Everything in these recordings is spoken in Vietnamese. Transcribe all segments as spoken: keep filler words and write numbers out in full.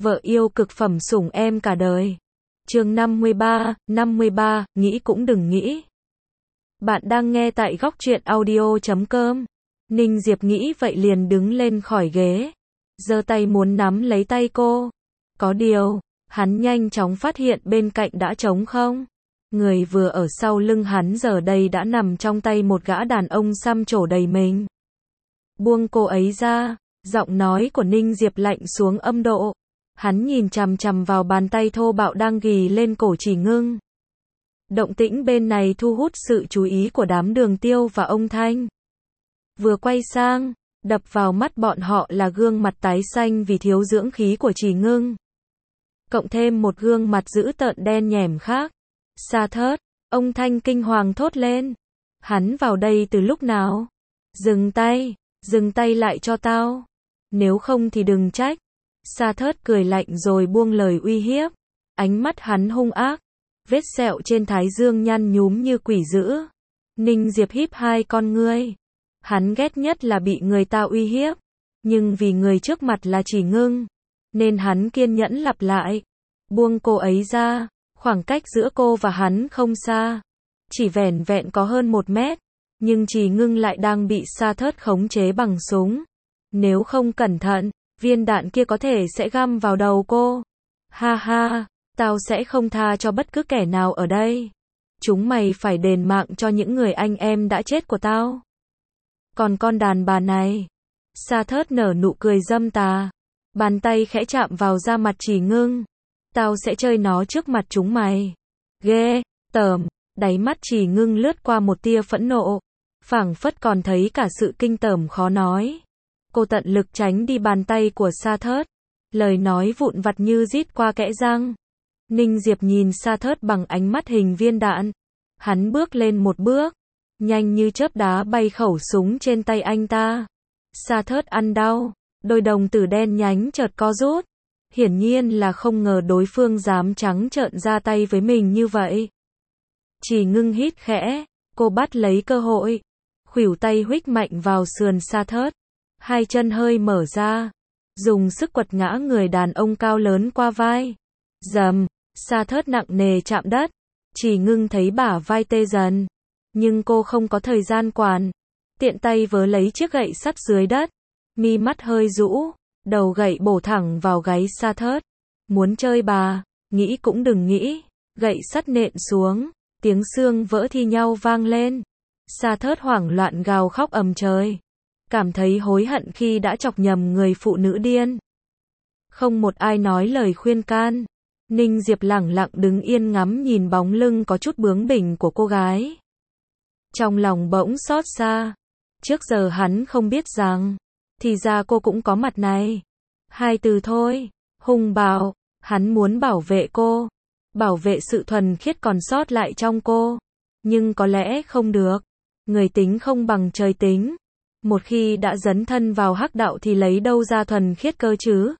vợ yêu cực phẩm sủng em cả đời. Chương năm mươi ba, năm mươi ba, nghĩ cũng đừng nghĩ. Bạn đang nghe tại góc truyện audio chấm com. Ninh Diệp nghĩ vậy liền đứng lên khỏi ghế, giơ tay muốn nắm lấy tay cô. Có điều, hắn nhanh chóng phát hiện bên cạnh đã trống không. Người vừa ở sau lưng hắn giờ đây đã nằm trong tay một gã đàn ông xăm trổ đầy mình. Buông cô ấy ra, giọng nói của Ninh Diệp lạnh xuống âm độ. Hắn nhìn chằm chằm vào bàn tay thô bạo đang ghì lên cổ Chỉ Ngưng. Động tĩnh bên này thu hút sự chú ý của đám Đường Tiêu và ông Thanh. Vừa quay sang, đập vào mắt bọn họ là gương mặt tái xanh vì thiếu dưỡng khí của Chỉ Ngưng. Cộng thêm một gương mặt dữ tợn đen nhẻm khác. Sa Thớt, ông Thanh kinh hoàng thốt lên. Hắn vào đây từ lúc nào? Dừng tay, dừng tay lại cho tao. Nếu không thì đừng trách. Sa Thớt cười lạnh rồi buông lời uy hiếp. Ánh mắt hắn hung ác. Vết sẹo trên thái dương nhăn nhúm như quỷ dữ. Ninh Diệp híp hai con ngươi. Hắn ghét nhất là bị người ta uy hiếp. Nhưng vì người trước mặt là Chỉ Ngưng, nên hắn kiên nhẫn lặp lại. Buông cô ấy ra. Khoảng cách giữa cô và hắn không xa. Chỉ vẻn vẹn có hơn một mét. Nhưng Chỉ Ngưng lại đang bị Sa Thớt khống chế bằng súng. Nếu không cẩn thận, viên đạn kia có thể sẽ găm vào đầu cô. Ha ha, tao sẽ không tha cho bất cứ kẻ nào ở đây. Chúng mày phải đền mạng cho những người anh em đã chết của tao. Còn con đàn bà này. Sa Thớt nở nụ cười dâm tà. Bàn tay khẽ chạm vào da mặt Chỉ Ngưng. Tao sẽ chơi nó trước mặt chúng mày. Ghê, tởm. Đáy mắt Chỉ Ngưng lướt qua một tia phẫn nộ. Phảng phất còn thấy cả sự kinh tởm khó nói. Cô tận lực tránh đi bàn tay của Sa Thớt. Lời nói vụn vặt như rít qua kẽ răng. Ninh Diệp nhìn Sa Thớt bằng ánh mắt hình viên đạn. Hắn bước lên một bước. Nhanh như chớp đá bay khẩu súng trên tay anh ta. Sa Thớt ăn đau. Đôi đồng tử đen nhánh chợt co rút. Hiển nhiên là không ngờ đối phương dám trắng trợn ra tay với mình như vậy. Chỉ Ngưng hít khẽ. Cô bắt lấy cơ hội. Khuỷu tay huých mạnh vào sườn Sa Thớt. Hai chân hơi mở ra. Dùng sức quật ngã người đàn ông cao lớn qua vai. Dầm. Sa Thớt nặng nề chạm đất. Chỉ Ngưng thấy bả vai tê dần. Nhưng cô không có thời gian quản. Tiện tay vớ lấy chiếc gậy sắt dưới đất. Mi mắt hơi rũ. Đầu gậy bổ thẳng vào gáy Sa Thớt. Muốn chơi bà, nghĩ cũng đừng nghĩ. Gậy sắt nện xuống. Tiếng xương vỡ thi nhau vang lên. Sa Thớt hoảng loạn gào khóc ầm trời. Cảm thấy hối hận khi đã chọc nhầm người phụ nữ điên. Không một ai nói lời khuyên can. Ninh Diệp lẳng lặng đứng yên ngắm nhìn bóng lưng có chút bướng bỉnh của cô gái. Trong lòng bỗng xót xa. Trước giờ hắn không biết rằng, thì ra cô cũng có mặt này. Hai từ thôi, hung bạo. Hắn muốn bảo vệ cô. Bảo vệ sự thuần khiết còn sót lại trong cô. Nhưng có lẽ không được. Người tính không bằng trời tính. Một khi đã dấn thân vào hắc đạo thì lấy đâu ra thuần khiết cơ chứ?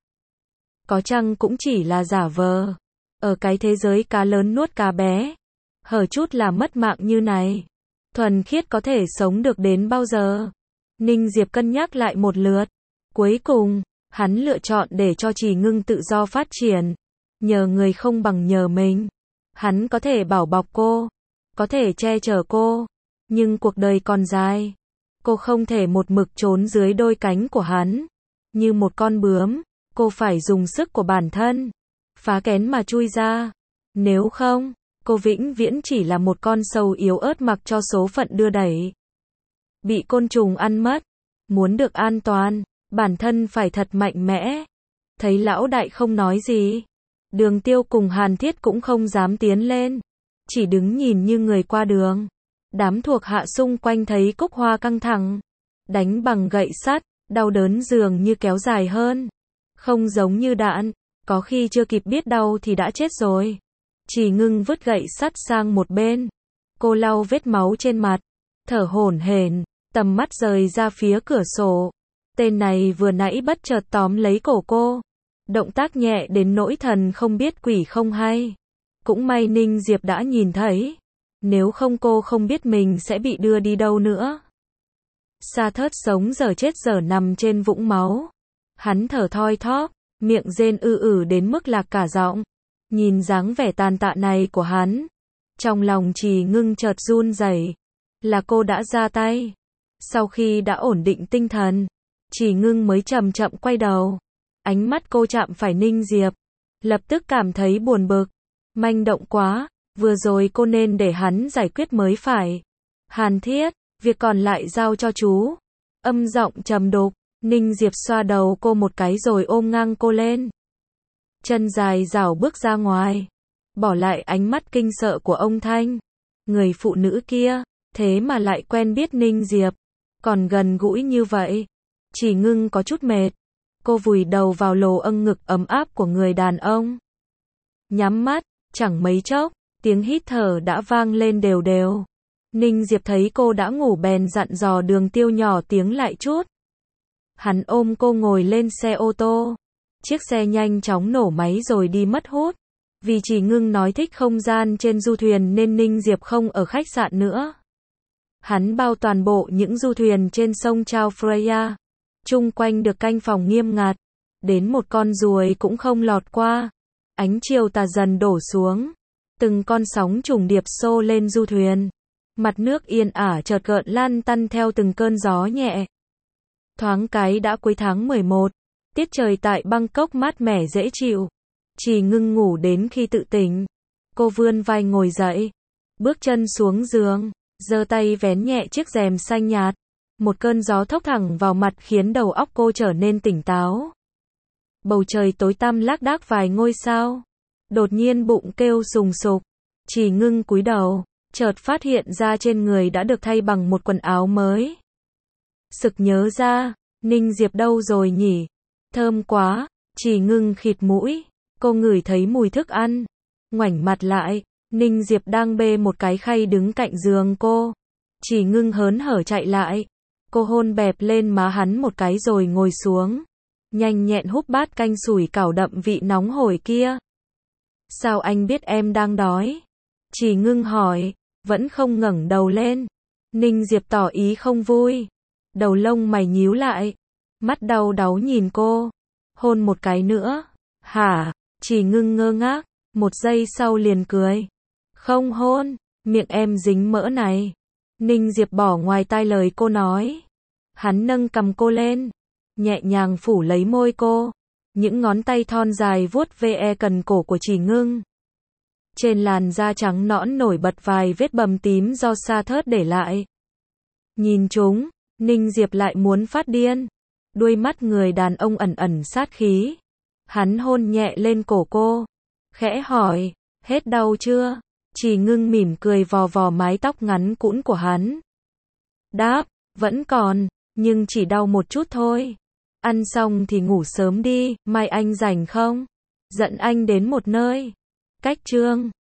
Có chăng cũng chỉ là giả vờ. Ở cái thế giới cá lớn nuốt cá bé, hở chút là mất mạng như này, thuần khiết có thể sống được đến bao giờ? Ninh Diệp cân nhắc lại một lượt. Cuối cùng, hắn lựa chọn để cho Chỉ Ngưng tự do phát triển. Nhờ người không bằng nhờ mình. Hắn có thể bảo bọc cô, có thể che chở cô, nhưng cuộc đời còn dài. Cô không thể một mực trốn dưới đôi cánh của hắn. Như một con bướm, cô phải dùng sức của bản thân, phá kén mà chui ra. Nếu không, cô vĩnh viễn chỉ là một con sâu yếu ớt mặc cho số phận đưa đẩy. Bị côn trùng ăn mất. Muốn được an toàn, bản thân phải thật mạnh mẽ. Thấy lão đại không nói gì. Đường Tiêu cùng Hàn Thiết cũng không dám tiến lên. Chỉ đứng nhìn như người qua đường. Đám thuộc hạ xung quanh thấy Cúc Hoa căng thẳng. Đánh bằng gậy sắt, đau đớn dường như kéo dài hơn. Không giống như đạn, có khi chưa kịp biết đau thì đã chết rồi. Chỉ Ngưng vứt gậy sắt sang một bên. Cô lau vết máu trên mặt. Thở hổn hển, tầm mắt rời ra phía cửa sổ. Tên này vừa nãy bất chợt tóm lấy cổ cô. Động tác nhẹ đến nỗi thần không biết quỷ không hay. Cũng may Ninh Diệp đã nhìn thấy. Nếu không cô không biết mình sẽ bị đưa đi đâu nữa. Sa Thớt sống giờ chết giờ nằm trên vũng máu. Hắn thở thoi thóp, miệng rên ư ử đến mức lạc cả giọng. Nhìn dáng vẻ tàn tạ này của hắn, trong lòng Trì Ngưng chợt run rẩy, là cô đã ra tay. Sau khi đã ổn định tinh thần, Trì Ngưng mới chậm chậm quay đầu. Ánh mắt cô chạm phải Ninh Diệp, lập tức cảm thấy buồn bực, manh động quá, vừa rồi cô nên để hắn giải quyết mới phải. Hàn Thiết, việc còn lại giao cho chú. Âm giọng trầm đục, Ninh Diệp xoa đầu cô một cái rồi ôm ngang cô lên. Chân dài rảo bước ra ngoài, bỏ lại ánh mắt kinh sợ của ông Thanh. Người phụ nữ kia, thế mà lại quen biết Ninh Diệp, còn gần gũi như vậy. Trì Ngưng có chút mệt, cô vùi đầu vào lồ âng ngực ấm áp của người đàn ông. Nhắm mắt, chẳng mấy chốc, tiếng hít thở đã vang lên đều đều. Ninh Diệp thấy cô đã ngủ bèn dặn dò Đường Tiêu nhỏ tiếng lại chút. Hắn ôm cô ngồi lên xe ô tô. Chiếc xe nhanh chóng nổ máy rồi đi mất hút. Vì Trì Ngưng nói thích không gian trên du thuyền nên Ninh Diệp không ở khách sạn nữa. Hắn bao toàn bộ những du thuyền trên sông Chao Phraya. Chung quanh được canh phòng nghiêm ngặt. Đến một con ruồi cũng không lọt qua. Ánh chiều tà dần đổ xuống. Từng con sóng trùng điệp xô lên du thuyền. Mặt nước yên ả chợt gợn lăn tăn theo từng cơn gió nhẹ. Thoáng cái đã cuối tháng mười một. Tiết trời tại Bangkok mát mẻ dễ chịu. Trì Ngưng ngủ đến khi tự tỉnh. Cô vươn vai ngồi dậy. Bước chân xuống giường. Giơ tay vén nhẹ chiếc rèm xanh nhạt. Một cơn gió thốc thẳng vào mặt khiến đầu óc cô trở nên tỉnh táo. Bầu trời tối tăm lác đác vài ngôi sao. Đột nhiên bụng kêu sùng sục. Trì Ngưng cúi đầu, chợt phát hiện ra trên người đã được thay bằng một quần áo mới. Sực nhớ ra, Ninh Diệp đâu rồi nhỉ? Thơm quá. Trì Ngưng khịt mũi. Cô ngửi thấy mùi thức ăn. Ngoảnh mặt lại, Ninh Diệp đang bê một cái khay đứng cạnh giường cô. Trì Ngưng hớn hở chạy lại. Cô hôn bẹp lên má hắn một cái rồi ngồi xuống. Nhanh nhẹn húp bát canh sủi cảo đậm vị nóng hổi kia. Sao anh biết em đang đói? Trì Ngưng hỏi, vẫn không ngẩng đầu lên. Ninh Diệp tỏ ý không vui. Đầu lông mày nhíu lại. Mắt đau đáu nhìn cô. Hôn một cái nữa. Hả? Trì Ngưng ngơ ngác. Một giây sau liền cười. Không hôn, miệng em dính mỡ này. Ninh Diệp bỏ ngoài tai lời cô nói. Hắn nâng cằm cô lên. Nhẹ nhàng phủ lấy môi cô. Những ngón tay thon dài vuốt ve cần cổ của Trì Ngưng. Trên làn da trắng nõn nổi bật vài vết bầm tím do sa thớt để lại. Nhìn chúng, Ninh Diệp lại muốn phát điên. Đuôi mắt người đàn ông ẩn ẩn sát khí. Hắn hôn nhẹ lên cổ cô. Khẽ hỏi, hết đau chưa? Trì Ngưng mỉm cười vò vò mái tóc ngắn cũn của hắn. Đáp, vẫn còn, nhưng chỉ đau một chút thôi. Ăn xong thì ngủ sớm đi, mai anh rảnh không? Dẫn anh đến một nơi. Cách Trương